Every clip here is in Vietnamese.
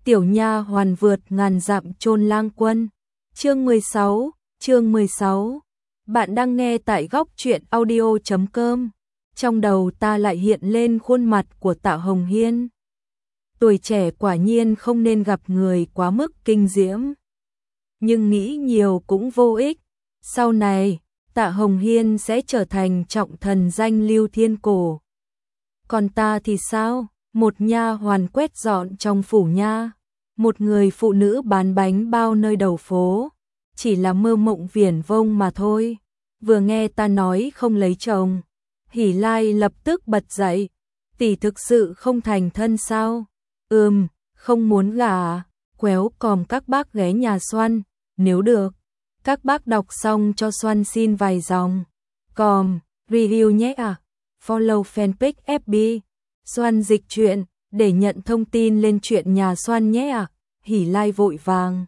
Tiểu nha hoàn vượt ngàn dặm chôn lang quân. Chương 16. Bạn đang nghe tại góc truyện audio.com. Trong đầu ta lại hiện lên khuôn mặt của Tạ Hồng Hiên. Tuổi trẻ quả nhiên không nên gặp người quá mức kinh diễm. Nhưng nghĩ nhiều cũng vô ích. Sau này, Tạ Hồng Hiên sẽ trở thành trọng thần danh Lưu Thiên Cổ. Còn ta thì sao? Một nha hoàn quét dọn trong phủ nha. Một người phụ nữ bán bánh bao nơi đầu phố. Chỉ là mơ mộng viển vông mà thôi. Vừa nghe ta nói không lấy chồng, Hỷ Lai lập tức bật dậy. Tỷ thực sự không thành thân sao? Không muốn gả. Quéo còm các bác ghé nhà Xoăn. Nếu được, các bác đọc xong cho Xoăn xin vài dòng. Còm, review nhé à. Follow fanpage FB Xoăn dịch truyện để nhận thông tin lên chuyện nhà Xoăn nhé à. Hỷ Lai vội vàng.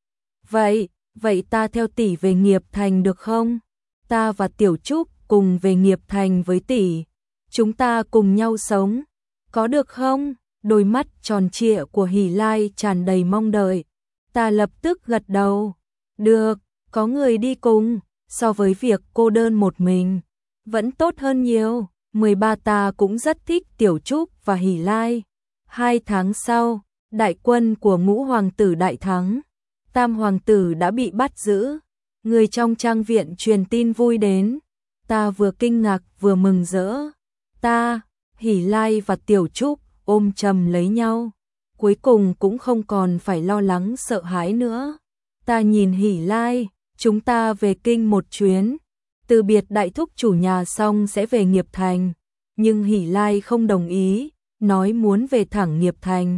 Vậy ta theo tỷ về Nghiệp Thành được không? Ta và Tiểu Trúc cùng về Nghiệp Thành với tỷ. Chúng ta cùng nhau sống. Có được không? Đôi mắt tròn trịa của Hỷ Lai tràn đầy mong đợi. Ta lập tức gật đầu. Được, có người đi cùng. So với việc cô đơn một mình, vẫn tốt hơn nhiều. 13 ta cũng rất thích Tiểu Trúc và Hỷ Lai. 2 tháng sau, đại quân của Ngũ hoàng tử đại thắng. Tam hoàng tử đã bị bắt giữ. Người trong trang viện truyền tin vui đến. Ta vừa kinh ngạc vừa mừng rỡ. Ta, Hỷ Lai và Tiểu Trúc ôm chầm lấy nhau. Cuối cùng cũng không còn phải lo lắng sợ hãi nữa. Ta nhìn Hỷ Lai, chúng ta về kinh một chuyến. Từ biệt đại thúc chủ nhà xong sẽ về Nghiệp Thành. Nhưng Hỷ Lai không đồng ý, nói muốn về thẳng Nghiệp Thành.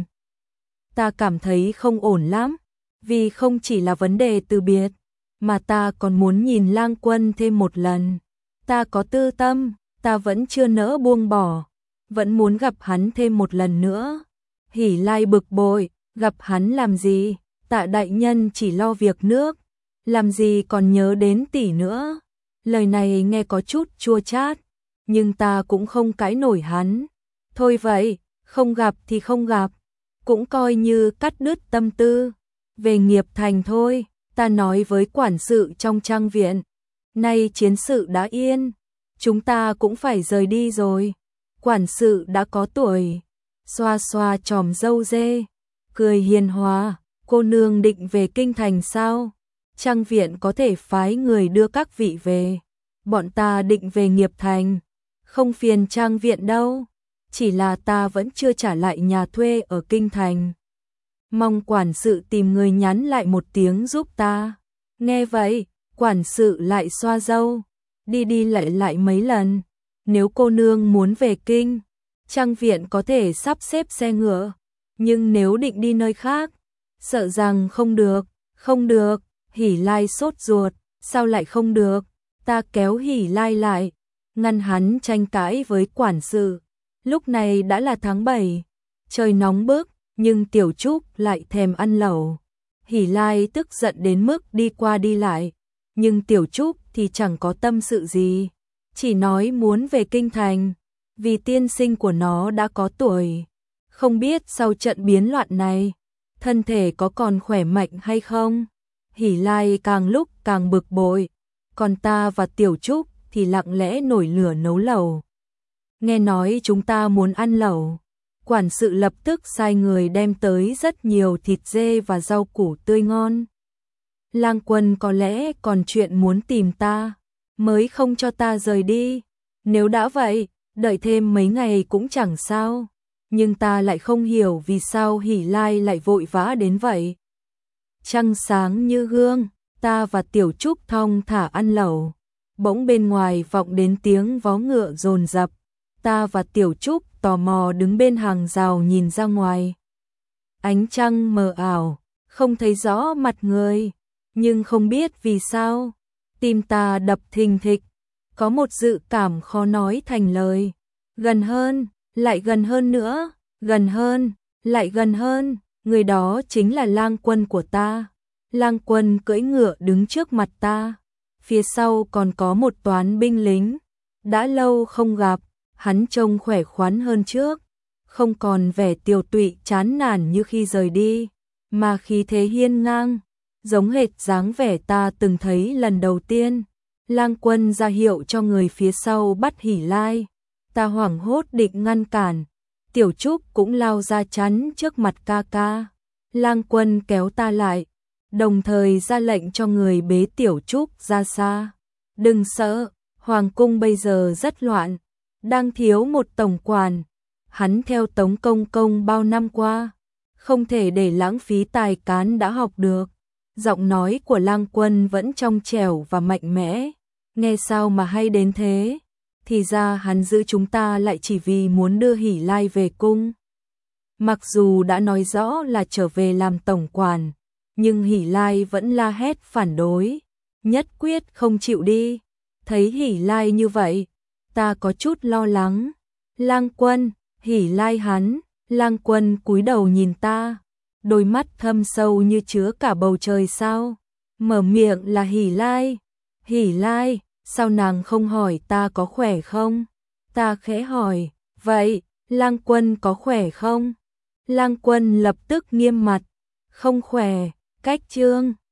Ta cảm thấy không ổn lắm, vì không chỉ là vấn đề từ biệt, mà ta còn muốn nhìn Lang Quân thêm một lần. Ta có tư tâm, ta vẫn chưa nỡ buông bỏ, vẫn muốn gặp hắn thêm một lần nữa. Hỷ Lai bực bội, gặp hắn làm gì? Tạ đại nhân chỉ lo việc nước, làm gì còn nhớ đến tỷ nữa. Lời này nghe có chút chua chát, nhưng ta cũng không cãi nổi hắn. Thôi vậy, không gặp thì không gặp, cũng coi như cắt đứt tâm tư. Về Nghiệp Thành thôi, ta nói với quản sự trong trang viện. Nay chiến sự đã yên, chúng ta cũng phải rời đi rồi. Quản sự đã có tuổi, xoa xoa chòm râu dê, cười hiền hòa. Cô nương định về kinh thành sao? Trang viện có thể phái người đưa các vị về. Bọn ta định về Nghiệp Thành, không phiền trang viện đâu. Chỉ là ta vẫn chưa trả lại nhà thuê ở kinh thành. Mong quản sự tìm người nhắn lại một tiếng giúp ta. Nghe vậy, quản sự lại xoa râu, đi lại mấy lần. Nếu cô nương muốn về kinh, trang viện có thể sắp xếp xe ngựa. Nhưng nếu định đi nơi khác, sợ rằng không được. Hỷ Lai sốt ruột, sao lại không được? Ta kéo Hỷ Lai lại, ngăn hắn tranh cãi với quản sự. Lúc này đã là tháng 7, trời nóng bức, nhưng Tiểu Trúc lại thèm ăn lẩu. Hỷ Lai tức giận đến mức đi qua đi lại, nhưng Tiểu Trúc thì chẳng có tâm sự gì, chỉ nói muốn về kinh thành, vì tiên sinh của nó đã có tuổi. Không biết sau trận biến loạn này, thân thể có còn khỏe mạnh hay không? Hỷ Lai càng lúc càng bực bội, còn ta và Tiểu Trúc thì lặng lẽ nổi lửa nấu lẩu. Nghe nói chúng ta muốn ăn lẩu, quản sự lập tức sai người đem tới rất nhiều thịt dê và rau củ tươi ngon. Lang Quân có lẽ còn chuyện muốn tìm ta, mới không cho ta rời đi. Nếu đã vậy, đợi thêm mấy ngày cũng chẳng sao. Nhưng ta lại không hiểu vì sao Hỷ Lai lại vội vã đến vậy. Trăng sáng như gương, ta và Tiểu Trúc thong thả ăn lẩu. Bỗng bên ngoài vọng đến tiếng vó ngựa dồn dập. Ta và Tiểu Trúc tò mò đứng bên hàng rào nhìn ra ngoài. Ánh trăng mờ ảo, không thấy rõ mặt người, nhưng không biết vì sao, tim ta đập thình thịch, có một dự cảm khó nói thành lời. Gần hơn, lại gần hơn nữa, gần hơn, lại gần hơn, người đó chính là Lang Quân của ta. Lang Quân cưỡi ngựa đứng trước mặt ta, phía sau còn có một toán binh lính. Đã lâu không gặp, hắn trông khỏe khoắn hơn trước, không còn vẻ tiều tụy chán nản như khi rời đi, mà khí thế hiên ngang, giống hệt dáng vẻ ta từng thấy lần đầu tiên. Lang Quân ra hiệu cho người phía sau bắt Hỷ Lai, ta hoảng hốt định ngăn cản, Tiểu Trúc cũng lao ra chắn trước mặt ca ca. Lang Quân kéo ta lại, đồng thời ra lệnh cho người bế Tiểu Trúc ra xa. Đừng sợ, Hoàng cung bây giờ rất loạn, đang thiếu một tổng quản. Hắn theo Tống Công Công bao năm qua, không thể để lãng phí tài cán đã học được. Giọng nói của Lang Quân vẫn trong trẻo và mạnh mẽ, nghe sao mà hay đến thế. Thì ra hắn giữ chúng ta lại chỉ vì muốn đưa Hỷ Lai về cung. Mặc dù đã nói rõ là trở về làm tổng quản, nhưng Hỷ Lai vẫn la hét phản đối, nhất quyết không chịu đi. Thấy Hỷ Lai như vậy, ta có chút lo lắng. Lang Quân, Hỷ Lai hắn. Lang Quân cúi đầu nhìn ta, đôi mắt thâm sâu như chứa cả bầu trời sao. Mở miệng là Hỷ Lai. Hỷ Lai, sao nàng không hỏi ta có khỏe không? Ta khẽ hỏi, vậy, Lang Quân có khỏe không? Lang Quân lập tức nghiêm mặt, không khỏe, cách chương.